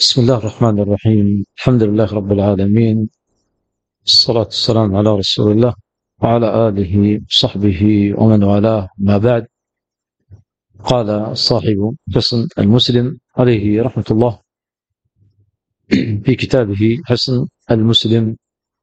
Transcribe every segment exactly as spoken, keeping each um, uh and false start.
بسم الله الرحمن الرحيم. الحمد لله رب العالمين، الصلاة والسلام على رسول الله وعلى آله وصحبه ومن والاه، ما بعد. قال صاحب حسن المسلم عليه رحمة الله في كتابه حسن المسلم،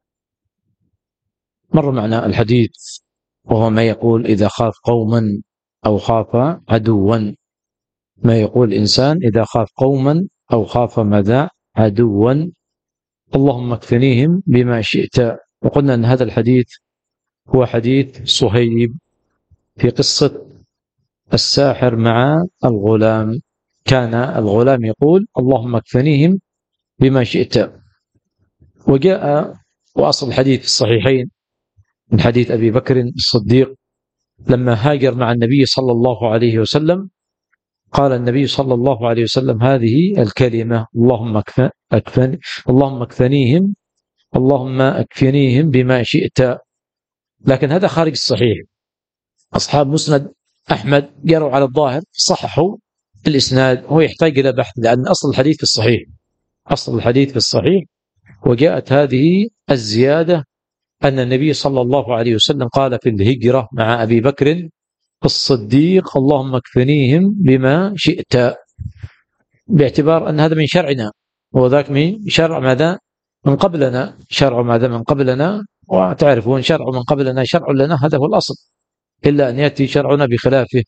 مر معنا الحديث وهو ما يقول إذا خاف قوما أو خاف عدوا، ما يقول الإنسان إذا خاف قوما أو خاف ماذا؟ عدوا، اللهم اكفنيهم بما شئت. وقلنا أن هذا الحديث هو حديث صهيب في قصة الساحر مع الغلام. كان الغلام يقول اللهم اكفنيهم بما شئت. وجاء وأصل الحديث في الصحيحين من حديث أبي بكر الصديق لما هاجر مع النبي صلى الله عليه وسلم، قال النبي صلى الله عليه وسلم هذه الكلمة: اللهم اكفن أكفن اللهم اكفنيهم اللهم اكفنيهم بما شئت. لكن هذا خارج الصحيح. أصحاب مسند أحمد جروا على الظاهر، صححوا الإسناد، هو يحتاج إلى بحث لأن أصل الحديث في الصحيح، أصل الحديث في الصحيح. وجاءت هذه الزيادة أن النبي صلى الله عليه وسلم قال في الهجرة مع أبي بكر الصديق: اللهم اكفنيهم بما شئت، باعتبار أن هذا من شرعنا وذاك من شرع ماذا؟ من قبلنا، شرع ماذا؟ من قبلنا، وتعرفون شرع من قبلنا شرع لنا، هذا هو الأصل، إلا أن يأتي شرعنا بخلافه.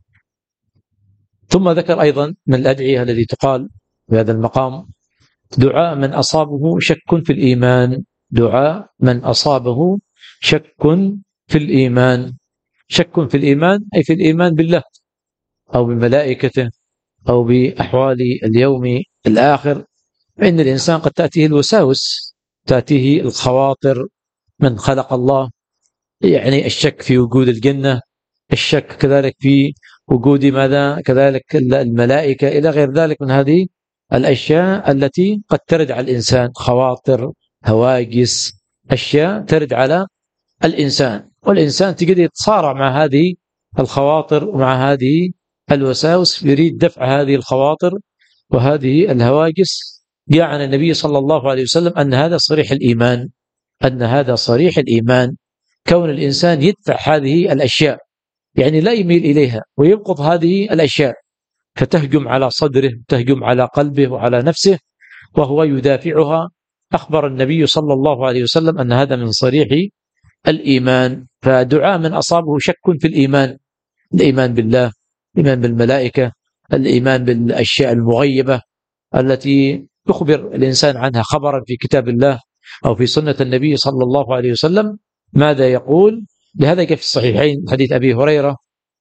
ثم ذكر أيضا من الأدعية التي تقال في هذا المقام: دعاء من أصابه شك في الإيمان، دعاء من أصابه شك في الإيمان. شك في الإيمان أي في الإيمان بالله أو بملائكته أو بأحوال اليوم الآخر. فإن الإنسان قد تأتيه الوساوس، تأتيه الخواطر من خلق الله، يعني الشك في وجود الجنة، الشك كذلك في وجود ماذا؟ كذلك الملائكة، إلى غير ذلك من هذه الأشياء التي قد ترد على الإنسان، خواطر، هواجس، أشياء ترد على الإنسان، والإنسان تقدر يتصارع مع هذه الخواطر ومع هذه الوساوس، يريد دفع هذه الخواطر وهذه الهواجس. يعني النبي صلى الله عليه وسلم أن هذا صريح الإيمان، أن هذا صريح الإيمان، كون الإنسان يدفع هذه الأشياء، يعني لا يميل إليها ويبغض هذه الأشياء، فتهجم على صدره، تهجم على قلبه وعلى نفسه، وهو يدافعها. أخبر النبي صلى الله عليه وسلم أن هذا من صريح الإيمان. فدعاء من أصابه شك في الإيمان، الإيمان بالله، الإيمان بالملائكة، الإيمان بالأشياء المغيبة التي يخبر الإنسان عنها خبرا في كتاب الله أو في سنة النبي صلى الله عليه وسلم، ماذا يقول؟ لهذا جاء في الصحيحين حديث أبي هريرة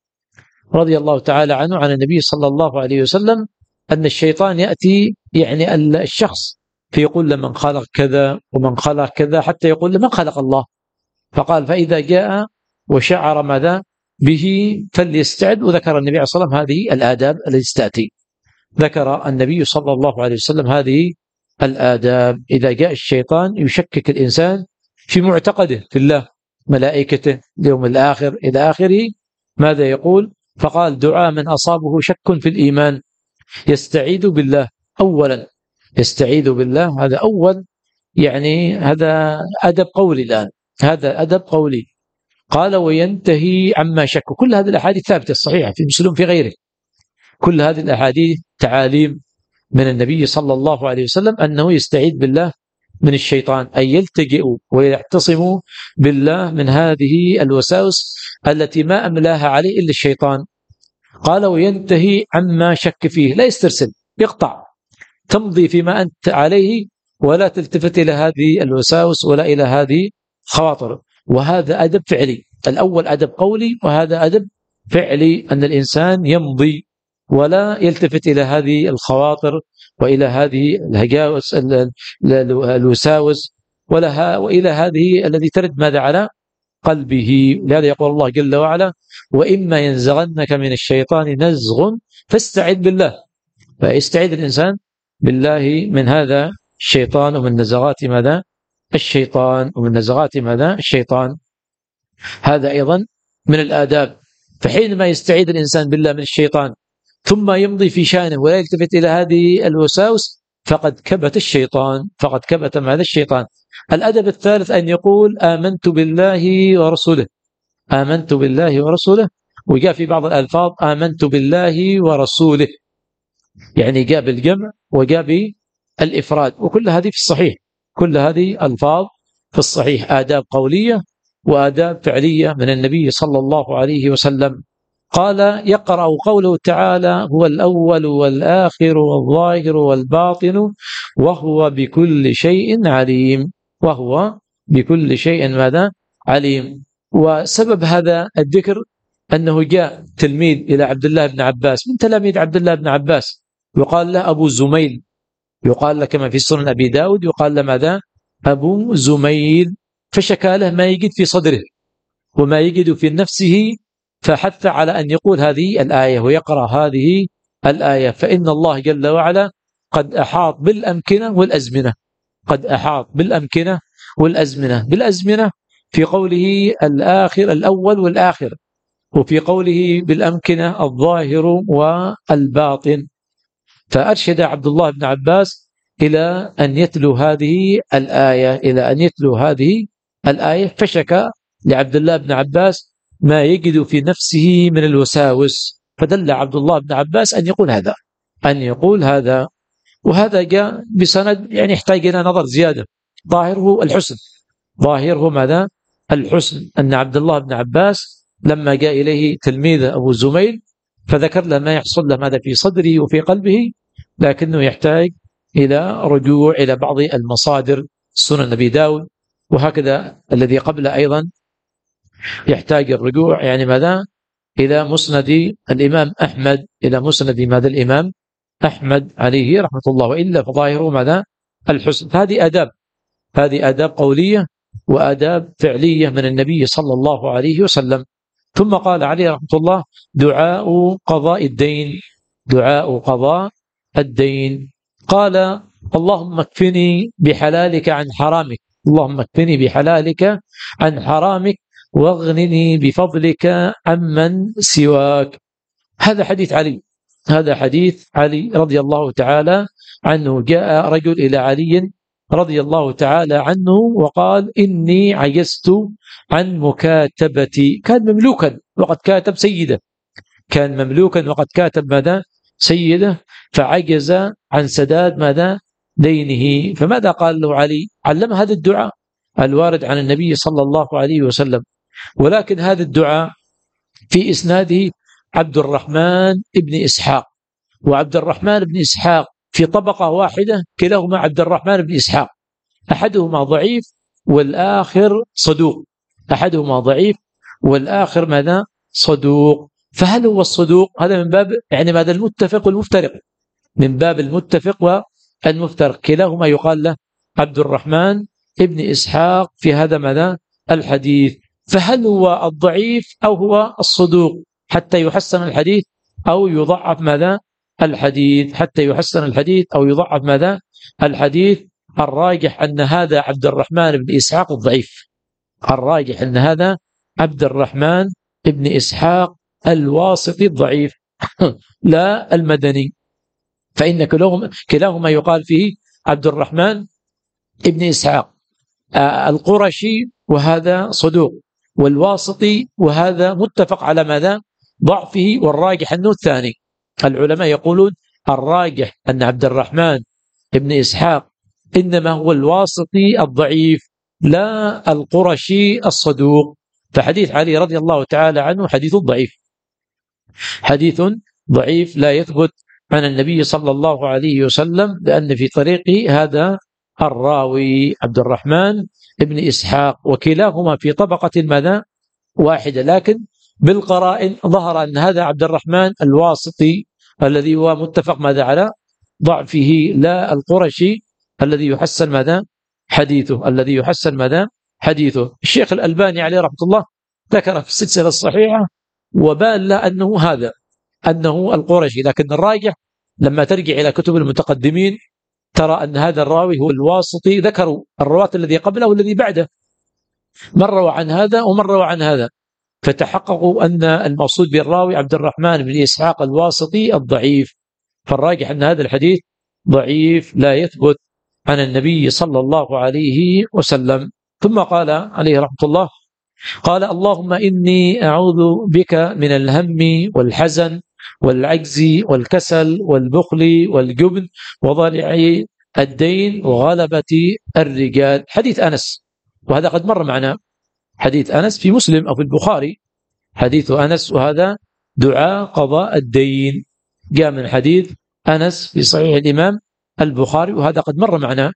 رضي الله تعالى عنه عن النبي صلى الله عليه وسلم أن الشيطان يأتي يعني الشخص فيقول لمن خلق كذا ومن خلق كذا، حتى يقول لمن خلق الله. فقال: فإذا جاء وشعر ماذا به فليستعد. وذكر النبي عليه الصلاة والسلام هذه الآداب التي ستأتي، ذكر النبي صلى الله عليه وسلم هذه الآداب. إذا جاء الشيطان يشكك الإنسان في معتقده في الله، ملائكته، اليوم الآخر، إلى آخره، ماذا يقول؟ فقال: دعاء من أصابه شك في الإيمان، يستعيذ بالله أولا، يستعيذ بالله، هذا أول، يعني هذا أدب قولي الآن، هذا أدب قولي. قال: وينتهي عما شك. كل هذه الأحاديث ثابتة الصحيحة في مسلم في غيره، كل هذه الأحاديث تعاليم من النبي صلى الله عليه وسلم أنه يستعيذ بالله من الشيطان، أي يلتجئ ويعتصم بالله من هذه الوساوس التي ما أملاها عليه إلا الشيطان. قال: وينتهي عما شك فيه، لا يسترسل، يقطع، تمضي فيما أنت عليه ولا تلتفت إلى هذه الوساوس ولا إلى هذه الخواطر. وهذا أدب فعلي. الأول أدب قولي، وهذا أدب فعلي، أن الإنسان يمضي ولا يلتفت إلى هذه الخواطر وإلى هذه الهجاوس الوساوس ولا وإلى هذه الذي ترد ماذا على قلبه. لهذا يقول الله جل وعلا: وإما ينزغنك من الشيطان نزغ فاستعذ بالله. فيستعيذ الإنسان بالله من هذا الشيطان ومن نزغات ماذا؟ الشيطان، ومن نزغات ماذا؟ الشيطان. هذا أيضا من الآداب. فحينما يستعيذ الإنسان بالله من الشيطان ثم يمضي في شانه ولا يلتفت إلى هذه الوساوس، فقد كبت الشيطان فقد كبت هذا الشيطان. الأدب الثالث أن يقول آمنت بالله ورسوله آمنت بالله ورسوله، وجاء في بعض الألفاظ آمنت بالله ورسوله، يعني جاء بالجمع وجاء بالإفراد، وكل هذه في الصحيح، كل هذه ألفاظ في الصحيح، آداب قولية وآداب فعلية من النبي صلى الله عليه وسلم. قال يقرأ قوله تعالى هو الأول والآخر والظاهر والباطن وهو بكل شيء عليم، وهو بكل شيء ماذا؟ عليم. وسبب هذا الذكر أنه جاء تلميذ إلى عبد الله بن عباس من تلاميذ عبد الله بن عباس، يقال له أبو زميل، يقال له كما في سنن أبي داود يقال له ماذا؟ أبو زميل، فشكى له ما يجد في صدره وما يجد في نفسه، فحث على أن يقول هذه الآية ويقرأ هذه الآية، فإن الله جل وعلا قد أحاط بالأمكنة والأزمنة، قد أحاط بالأمكنة والأزمنة، بالأزمنة في قوله الآخر الأول والآخر، وفي قوله بالأمكنة الظاهر والباطن. فأرشد عبد الله بن عباس إلى أن يتلو هذه الآية إلى أن يتلو هذه الآية فشكى لعبد الله بن عباس ما يجد في نفسه من الوساوس، فدل عبد الله بن عباس أن يقول هذا أن يقول هذا وهذا جاء بسند يعني يحتاج إلى نظر زيادة، ظاهره الحسن، ظاهره ماذا؟ الحسن، أن عبد الله بن عباس لما جاء إليه تلميذ أبو زميل فذكر له ما يحصل له ماذا في صدره وفي قلبه، لكنه يحتاج إلى رجوع إلى بعض المصادر، سنن أبي داود، وهكذا الذي قبله أيضا يحتاج الرجوع يعني ماذا؟ إلى مسند الإمام أحمد، إلى مسند ماذا؟ الإمام أحمد عليه رحمة الله، وإلا فظاهره ماذا؟ الحسن. هذه آداب، هذه آداب قولية وآداب فعلية من النبي صلى الله عليه وسلم. ثم قال عليه رحمة الله دعاء قضاء الدين، دعاء قضاء الدين. قال اللهم اكفني بحلالك عن حرامك، اللهم اكفني بحلالك عن حرامك واغنني بفضلك عمن سواك. هذا حديث علي، هذا حديث علي رضي الله تعالى عنه. جاء رجل إلى علي رضي الله تعالى عنه وقال إني عجزت عن مكاتبتي، كان مملوكا وقد كاتب سيده، كان مملوكا وقد كاتب ماذا؟ سيده، فعجز عن سداد ماذا؟ دينه. فماذا قال له علي؟ علم هذا الدعاء الوارد عن النبي صلى الله عليه وسلم، ولكن هذا الدعاء في إسناده عبد الرحمن ابن إسحاق، وعبد الرحمن بن إسحاق في طبقة واحدة، كلاهما عبد الرحمن بن إسحاق، أحدهما ضعيف والآخر صدوق، أحدهما ضعيف والآخر ماذا؟ صدوق. فهل هو الصدوق؟ هذا من باب يعني ماذا؟ المتفق والمفترق، من باب المتفق والمفترق، كلاهما يقال له عبد الرحمن ابن إسحاق في هذا ماذا؟ الحديث. فهل هو الضعيف أو هو الصدوق حتى يحسن الحديث أو يضعف ماذا؟ الحديث، حتى يحسن الحديث أو يضعف ماذا؟ الحديث. الراجح أن هذا عبد الرحمن بن إسحاق الضعيف، الراجح أن هذا عبد الرحمن بن إسحاق الواسطي الضعيف لا المدني، فإن كلاهما كلاهما يقال فيه عبد الرحمن بن إسحاق. آه القرشي وهذا صدوق، والواسطي وهذا متفق على ماذا؟ ضعفه، والراجح أنه الثاني. العلماء يقولون الراجح أن عبد الرحمن بن إسحاق إنما هو الواسطي الضعيف لا القرشي الصدوق. فحديث علي رضي الله تعالى عنه حديث ضعيف، حديث ضعيف لا يثبت عن النبي صلى الله عليه وسلم، لأن في طريقه هذا الراوي عبد الرحمن بن إسحاق، وكلاهما في طبقة ماذا؟ واحدة، لكن بالقرائن ظهر أن هذا عبد الرحمن الواسطي الذي هو متفق ماذا؟ على ضعفه لا القرشي الذي يحسن ماذا؟ حديثه، الذي يحسن ماذا؟ حديثه. الشيخ الألباني عليه رحمة الله ذكر في السلسلة الصحيحة وبان له أنه هذا، أنه القرشي، لكن الراجح لما ترجع إلى كتب المتقدمين ترى أن هذا الراوي هو الواسطي. ذكروا الرواة الذي قبله والذي بعده، من روى عن هذا ومن روى عن هذا، فتحققوا أن المقصود بالراوي عبد الرحمن بن إسحاق الواسطي الضعيف. فالراجح أن هذا الحديث ضعيف لا يثبت عن النبي صلى الله عليه وسلم. ثم قال عليه رحمة الله، قال اللهم إني أعوذ بك من الهم والحزن والعجز والكسل والبخل والجبن وضلع الدين وغلبة الرجال. حديث أنس، وهذا قد مر معنا، حديث أنس في مسلم أو في البخاري، حديث أنس، وهذا دعاء قضاء الدين، جاء من حديث أنس في صحيح الإمام البخاري، وهذا قد مر معنا.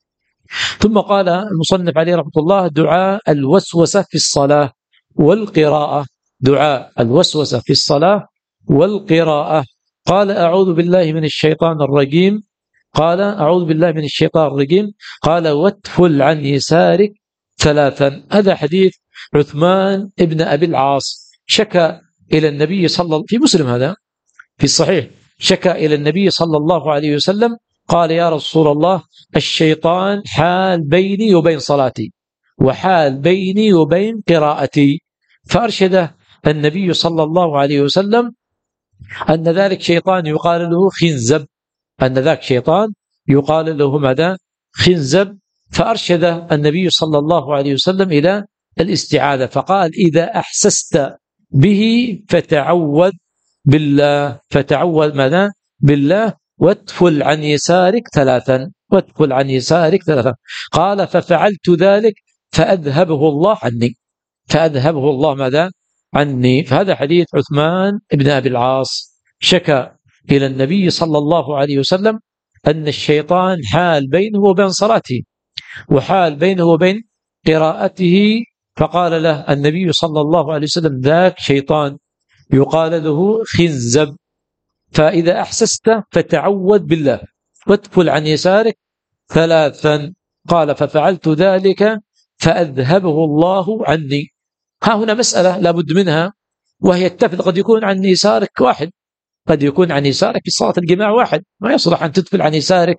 ثم قال المصنف عليه رحمة الله دعاء الوسوسة في الصلاة والقراءة، دعاء الوسوسة في الصلاة والقراءة. قال أعوذ بالله من الشيطان الرجيم، قال أعوذ بالله من الشيطان الرجيم، قال واتفل عن يسارك ثلاثا. هذا حديث عثمان ابن أبي العاص، شكى إلى النبي صلى الله عليه وسلم في مسلم، هذا في الصحيح، شكى إلى النبي صلى الله عليه وسلم، قال يا رسول الله الشيطان حال بيني وبين صلاتي وحال بيني وبين قراءتي، فأرشده النبي صلى الله عليه وسلم أن ذلك شيطان يقال له خنزب، أن ذاك شيطان يقال له ماذا؟ خنزب. فأرشد النبي صلى الله عليه وسلم إلى الاستعاذة، فقال إذا أحسست به فتعوذ بالله، فتعوذ ماذا؟ بالله، واتفل عن يسارك ثلاثا، واتفل عن يسارك ثلاثا. قال ففعلت ذلك فأذهبه الله عني، فأذهبه الله ماذا؟ عني. فهذا حديث عثمان بن أبي العاص، شكى إلى النبي صلى الله عليه وسلم أن الشيطان حال بينه وبين صلاته وحال بينه وبين قراءته، فقال له النبي صلى الله عليه وسلم ذاك شيطان يقال له خنزب، فإذا أحسست فتعوذ بالله واتفل عن يسارك ثلاثا. قال ففعلت ذلك فأذهبه الله عني. ها هنا مسألة لابد منها، وهي التفل قد يكون عن يسارك واحد، قد يكون عن يسارك في صلاة الجماعة واحد، ما يصلح أن تتفل عن يسارك،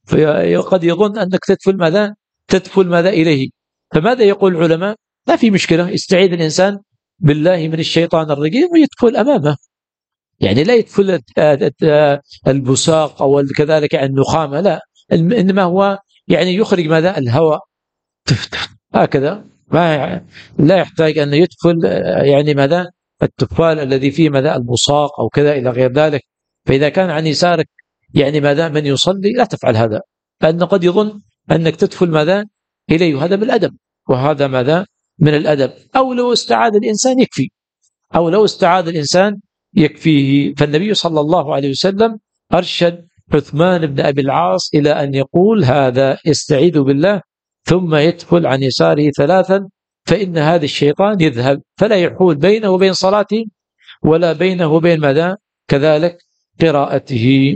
قد يظن أنك تتفل ماذا؟ تتفل ماذا إليه. فماذا يقول العلماء؟ لا في مشكلة، يستعيذ الإنسان بالله من الشيطان الرجيم ويتفل أمامه، يعني لا يتفل البساق أو كذلك النخامة، لا، إنما هو يعني يخرج ماذا؟ الهواء هكذا، ما لا يحتاج أن يدخل يعني ماذا؟ التفال الذي فيه ماذا؟ البصاق أو كذا إلى غير ذلك. فإذا كان عن يسارك يعني ماذا؟ من يصلي، لا تفعل هذا، لأنه قد يظن أنك تدخل ماذا؟ إليه، وهذا بالأدب، وهذا ماذا؟ من الأدب. أو لو استعاذ الإنسان يكفي، أو لو استعاذ الإنسان يكفيه. فالنبي صلى الله عليه وسلم أرشد عثمان بن أبي العاص إلى أن يقول هذا، يستعيذ بالله ثم يدخل عن يساره ثلاثا، فإن هذا الشيطان يذهب فلا يحول بينه وبين صلاته ولا بينه وبين ماذا؟ كذلك قراءته.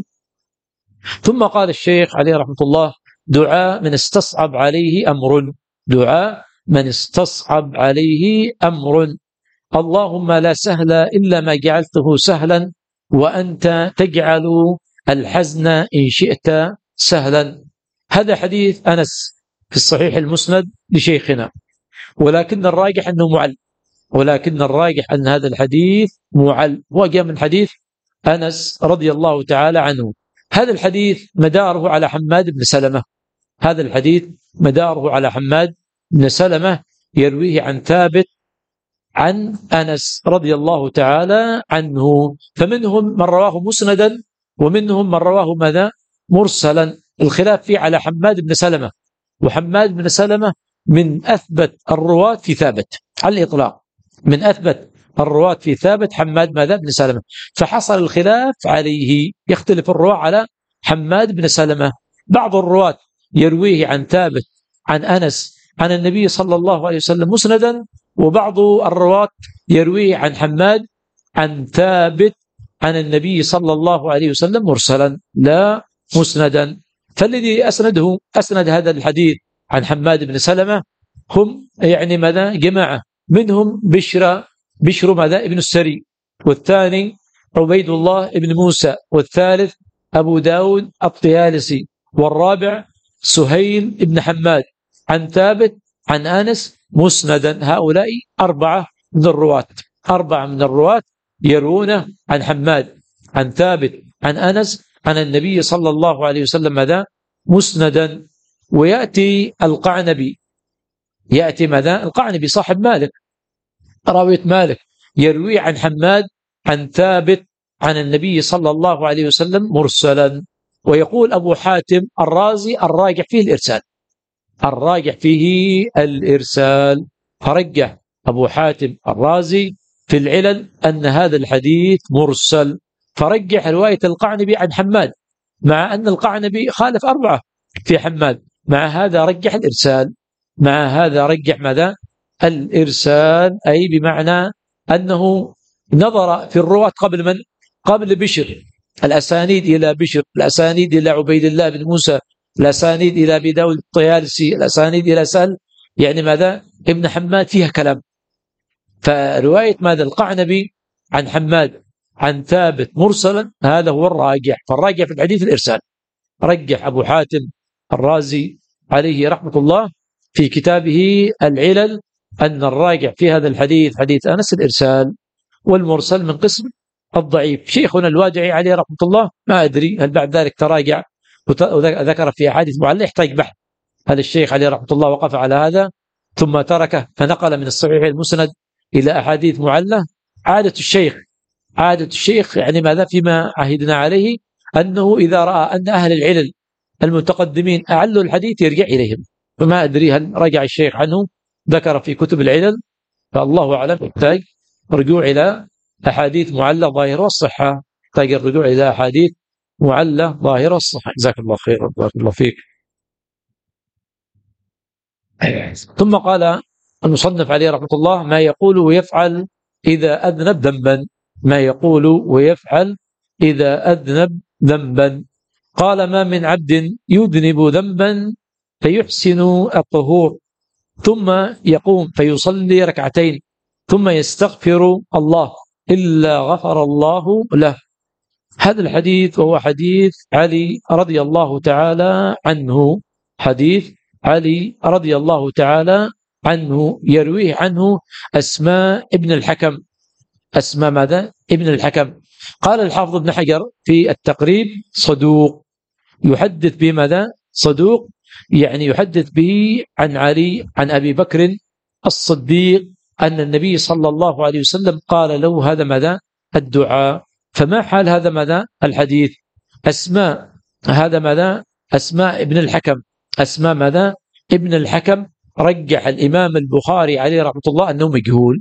ثم قال الشيخ عليه رحمة الله دعاء من استصعب عليه أمر، دعاء من استصعب عليه أمر، اللهم لا سهل إلا ما جعلته سهلا وأنت تجعل الحزن إن شئت سهلا. هذا حديث أنس في الصحيح المسند لشيخنا، ولكن الراجح أنه معل، ولكن الراجح أن هذا الحديث معل، وجاء من حديث أنس رضي الله تعالى عنه. هذا الحديث مداره على حماد بن سلمة، هذا الحديث مداره على حماد بن سلمة يرويه عن ثابت عن أنس رضي الله تعالى عنه، فمنهم من رواه مسندا ومنهم من رواه ماذا؟ مرسلا. الخلاف فيه على حماد بن سلمة، وحماد بن سلمة من أثبت الرواة في ثابت على الإطلاق، من أثبت الرواة في ثابت حماد ماذا؟ بن سلمة. فحصل الخلاف عليه، يختلف الرواة على حماد بن سلمة، بعض الرواة يرويه عن ثابت عن أنس عن النبي صلى الله عليه وسلم مسندا، وبعض الرواة يرويه عن حماد عن ثابت عن النبي صلى الله عليه وسلم مرسلا لا مسندا. فالذي أسنده أسند هذا الحديث عن حماد بن سلمة هم يعني ماذا؟ جماعة، منهم بشر بشر ماذا؟ ابن السري، والثاني عبيد الله ابن موسى، والثالث أبو داود الطيالسي، والرابع سهيل ابن حماد عن ثابت عن أنس مسندا. هؤلاء أربعة من الرواة، أربعة من الرواة يروون عن حماد عن ثابت عن أنس عن النبي صلى الله عليه وسلم ماذا؟ مسندا. ويأتي القعنبي، يأتي ماذا؟ القعنبي صاحب مالك، راوية مالك، يروي عن حماد عن ثابت عن النبي صلى الله عليه وسلم مرسلا. ويقول أبو حاتم الرازي الراجح فيه الإرسال، الراجح فيه الإرسال. فرجح أبو حاتم الرازي في العلل أن هذا الحديث مرسل، فرجح رواية القعنبي عن حماد، مع أن القعنبي خالف أربعة في حماد، مع هذا رجح الإرسال، مع هذا رجح ماذا؟ الإرسال، أي بمعنى أنه نظر في الرواة قبل من؟ قبل بشر، الأسانيد إلى بشر، الأسانيد إلى عبيد الله بن موسى، الأسانيد إلى أبي داود الطيالسي، الأسانيد إلى سهل، يعني ماذا؟ ابن حماد فيها كلام. فرواية ماذا؟ القعنبي عن حماد عن ثابت مرسلا، هذا هو الراجح. فالراجح في الحديث الإرسال. رجح أبو حاتم الرازي عليه رحمة الله في كتابه العلل أن الراجح في هذا الحديث حديث أنس الإرسال، والمرسل من قسم الضعيف. شيخنا الوادعي عليه رحمة الله ما أدري هل بعد ذلك تراجع وذكر في أحاديث معلّة، يحتاج بحث. هذا الشيخ عليه رحمة الله وقف على هذا ثم تركه، فنقل من الصحيح المسند إلى أحاديث معلّة. عادة الشيخ، عادة الشيخ يعني ماذا؟ فيما عهدنا عليه أنه إذا رأى أن أهل العلل المتقدمين أعلوا الحديث يرجع إليهم. فما أدري هل رجع الشيخ عنه، ذكر في كتب العلل، فالله أعلم. يحتاج رجوع إلى أحاديث معلّة ظاهرة الصحة، يحتاج الرجوع إلى أحاديث معلّة ظاهرة الصحة. جزاك الله خير، بارك الله فيك. ثم قال المصنف عليه رحمة الله: ما يقول ويفعل إذا أذنب ذنبا، ما يقول ويفعل إذا أذنب ذنبا. قال: ما من عبد يذنب ذنبا فيحسن الطهور ثم يقوم فيصلي ركعتين ثم يستغفر الله إلا غفر الله له. هذا الحديث وهو حديث علي رضي الله تعالى عنه، حديث علي رضي الله تعالى عنه، يرويه عنه أسماء ابن الحكم. أسماء ماذا؟ ابن الحكم. قال الحافظ ابن حجر في التقريب: صدوق، يحدث بماذا؟ صدوق، يعني يحدث به عن علي عن أبي بكر الصديق أن النبي صلى الله عليه وسلم قال له هذا ماذا؟ الدعاء. فما حال هذا ماذا؟ الحديث. أسماء هذا ماذا؟ أسماء ابن الحكم، أسماء ماذا؟ ابن الحكم. رجح الإمام البخاري عليه رحمة الله أنه مجهول،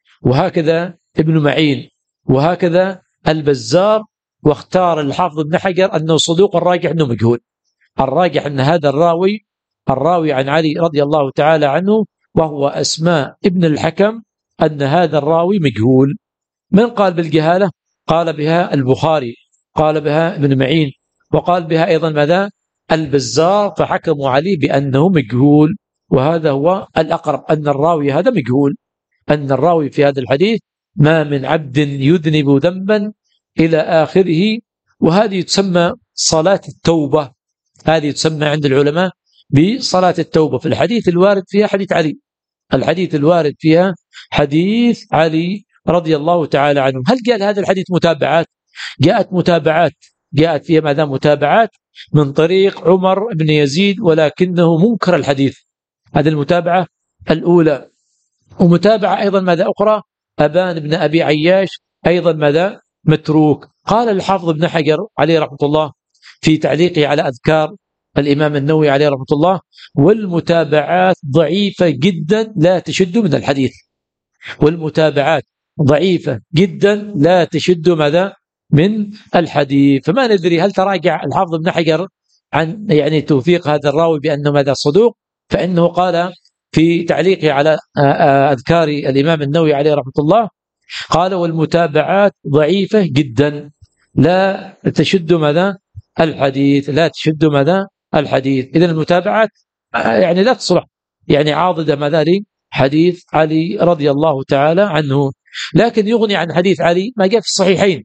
وهكذا ابن معين، وهكذا البزار، واختار الحافظ ابن حجر أنه صدوق، الراجح أنه مجهول. الراجح أن هذا الراوي الراوي عن علي رضي الله تعالى عنه وهو أسماء ابن الحكم، أن هذا الراوي مجهول. من قال بالجهالة؟ قال بها البخاري، قال بها ابن معين، وقال بها أيضا ماذا؟ البزار، فحكموا عليه بأنه مجهول. وهذا هو الأقرب، أن الراوي هذا مجهول، أن الراوي في هذا الحديث: ما من عبد يذنب ذنبا إلى آخره. وهذه تسمى صلاة التوبة، هذه تسمى عند العلماء بصلاة التوبة. في الحديث الوارد فيها حديث علي، الحديث الوارد فيها حديث علي رضي الله تعالى عنه. هل قال هذا الحديث متابعات؟ جاءت متابعات، جاءت فيها ماذا؟ متابعات من طريق عمر بن يزيد، ولكنه منكر الحديث. هذه المتابعة الأولى. ومتابعة أيضا ماذا أخرى؟ أبان بن أبي عياش أيضا ماذا؟ متروك. قال الحافظ ابن حجر عليه رحمة الله في تعليقه على أذكار الإمام النووي عليه رحمة الله: والمتابعات ضعيفة جدا لا تشد من الحديث. والمتابعات ضعيفة جدا لا تشد ماذا؟ من الحديث. فما ندري هل تراجع الحافظ ابن حجر عن يعني توثيق هذا الراوي بأنه ماذا؟ صدوق. فإنه قال في تعليقه على أذكار الإمام النووي عليه رحمة الله، قال: والمتابعات ضعيفة جدا لا تشد ماذا؟ الحديث، لا تشد ماذا؟ الحديث. إذن المتابعات يعني لا تصلح، يعني عاضدة ماذا؟ حديث علي رضي الله تعالى عنه. لكن يغني عن حديث علي ما جاء في الصحيحين،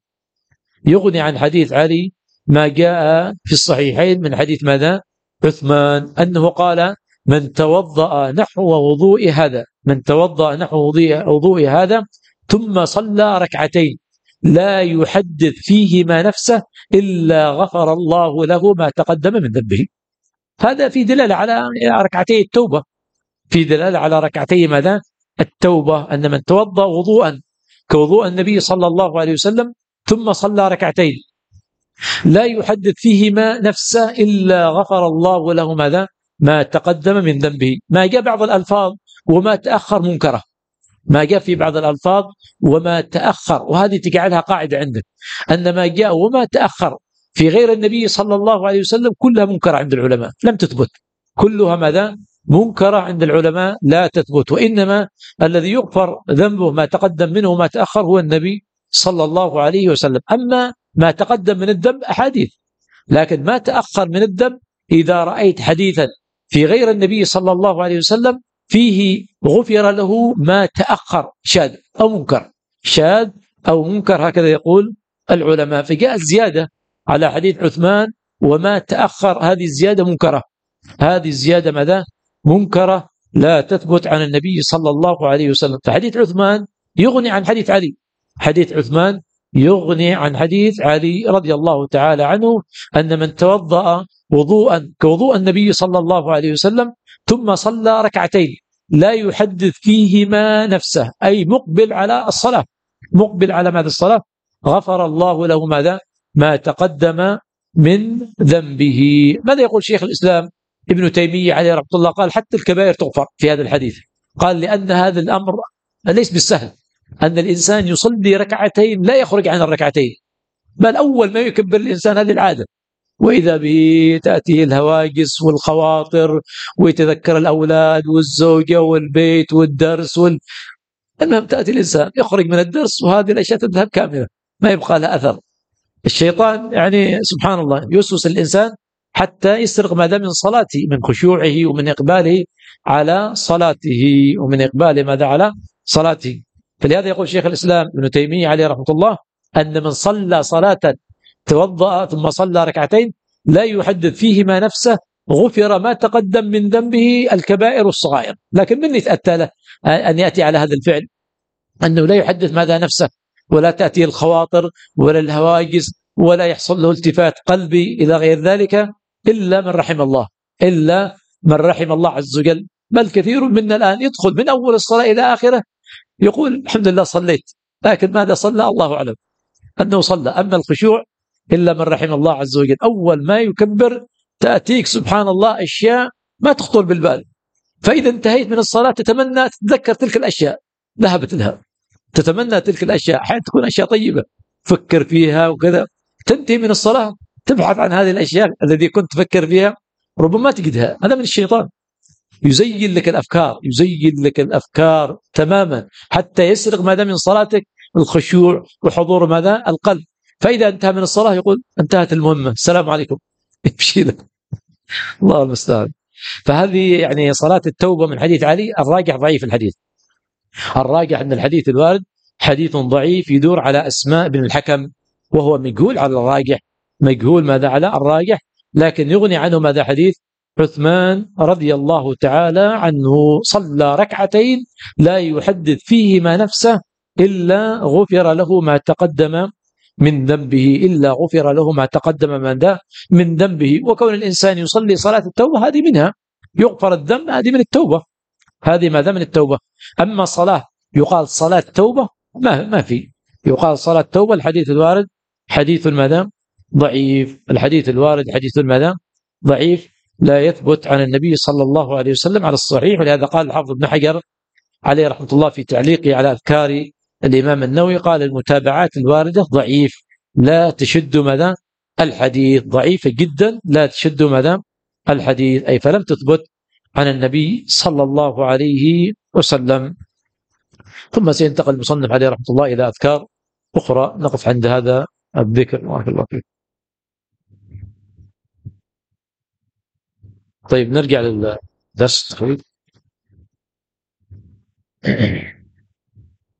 يغني عن حديث علي ما جاء في الصحيحين من حديث ماذا؟ عثمان، أنه قال: من توضأ نحو وضوء هذا، من توضأ نحو وضوء هذا ثم صلى ركعتين لا يحدث فيهما نفسه إلا غفر الله له ما تقدم من ذنبه. هذا في دلالة على ركعتي التوبة، في دلالة على ركعتي ماذا؟ التوبة، أن من توضأ وضوءا كوضوء النبي صلى الله عليه وسلم ثم صلى ركعتين لا يحدث فيهما نفسه إلا غفر الله له ماذا؟ ما تقدم من ذنبه. ما جاء بعض الألفاظ وما تأخر منكره، ما جاء في بعض الألفاظ وما تأخر، وهذه تجعلها قاعدة عندك، أن ما جاء وما تأخر في غير النبي صلى الله عليه وسلم كلها منكرة عند العلماء، لم تثبت، كلها ماذا؟ منكرة عند العلماء لا تثبت. وإنما الذي يغفر ذنبه ما تقدم منه وما تأخر هو النبي صلى الله عليه وسلم. أما ما تقدم من الذنب أحاديث، لكن ما تأخر من الذنب إذا رأيت حديثا في غير النبي صلى الله عليه وسلم فيه غفر له ما تأخر شاذ أو منكر، شاذ أو منكر هكذا يقول العلماء. فجاء الزيادة على حديث عثمان وما تأخر، هذه الزيادة منكرة، هذه الزيادة ماذا؟ منكرة لا تثبت عن النبي صلى الله عليه وسلم. فحديث عثمان يغني عن حديث علي، حديث عثمان يغني عن حديث علي رضي الله تعالى عنه أن من توضأ وضوءا كوضوء النبي صلى الله عليه وسلم ثم صلى ركعتين لا يحدث فيهما نفسه، أي مقبل على الصلاة، مقبل على ماذا؟ الصلاة، غفر الله له ماذا؟ ما تقدم من ذنبه. ماذا يقول شيخ الإسلام ابن تيمية عليه رحمة الله؟ قال حتى الكبائر تغفر في هذا الحديث، قال لأن هذا الأمر ليس بالسهل أن الإنسان يصلي ركعتين لا يخرج عن الركعتين، بل أول ما يكبر الإنسان هذه العادة، وإذا به تأتيه الهواجس والخواطر ويتذكر الأولاد والزوجة والبيت والدرس وال... المهم تأتي الإنسان يخرج من الدرس وهذه الأشياء تذهب كاملة، ما يبقى لها أثر. الشيطان يعني سبحان الله يوسوس الإنسان حتى يسرق ماذا؟ من صلاته، من خشوعه ومن إقباله على صلاته، ومن إقباله ماذا؟ على صلاته. فلهذا يقول شيخ الإسلام ابن تيمية عليه رحمة الله أن من صلى صلاة توضأ ثم صلى ركعتين لا يحدث فيهما نفسه غفر ما تقدم من ذنبه الكبائر والصغائر. لكن من يتأتى له أن يأتي على هذا الفعل أنه لا يحدث ماذا؟ نفسه، ولا تأتي الخواطر ولا الهواجس ولا يحصل له التفات قلبي إلى غير ذلك إلا من رحم الله، إلا من رحم الله عز وجل. بل كثير منا الآن يدخل من أول الصلاة إلى آخره يقول الحمد لله صليت، لكن ماذا صلى الله أعلم أنه صلى. أما الخشوع إلا من رحم الله عز وجل، أول ما يكبر تأتيك سبحان الله أشياء ما تخطر بالبال، فإذا انتهيت من الصلاة تتمنى تتذكر تلك الأشياء، ذهبت لها، تتمنى تلك الأشياء، حين تكون أشياء طيبة فكر فيها وكذا، تنتهي من الصلاة تبحث عن هذه الأشياء التي كنت تفكر فيها ربما تجدها. هذا من الشيطان، يزين لك الأفكار، يزين لك الأفكار تماما حتى يسرق ماذا؟ من صلاتك الخشوع وحضور ماذا؟ القلب. فإذا انتهى من الصلاة يقول انتهت المهمة، السلام عليكم، يمشي لك، الله المستعان. فهذه يعني صلاة التوبة من حديث علي الراجح ضعيف الحديث، الراجح أن الحديث الوارد حديث ضعيف يدور على أسماء بن الحكم، وهو مجهول على الراجح، مجهول ماذا؟ على الراجح، لكن يغني عنه ماذا؟ حديث عثمان رضي الله تعالى عنه صلى ركعتين لا يحدث فيهما نفسه إلا غفر له ما تقدم من ذنبه، إلا غفر له ما تقدم من ذا من ذنبه. وكون الإنسان يصلي صلاة التوبة هذه منها، يغفر الذنب، هذه من التوبة، هذه ماذا؟ من التوبة. أما صلاة يقال صلاة توبة ما ما في، يقال صلاة توبة. الحديث الوارد حديث ماذا؟ ضعيف، الحديث الوارد حديث ماذا؟ ضعيف، لا يثبت عن النبي صلى الله عليه وسلم على الصحيح. ولهذا قال الحافظ ابن حجر عليه رحمة الله في تعليقه على أذكار الإمام النووي قال المتابعات الواردة ضعيف لا تشد ماذا؟ الحديث، ضعيفة جدا لا تشد ماذا؟ الحديث، أي فلم تثبت عن النبي صلى الله عليه وسلم. ثم سينتقل المصنف عليه رحمة الله إلى أذكار أخرى، نقف عند هذا الذكر. بارك الله فيك. طيب نرجع للدرس.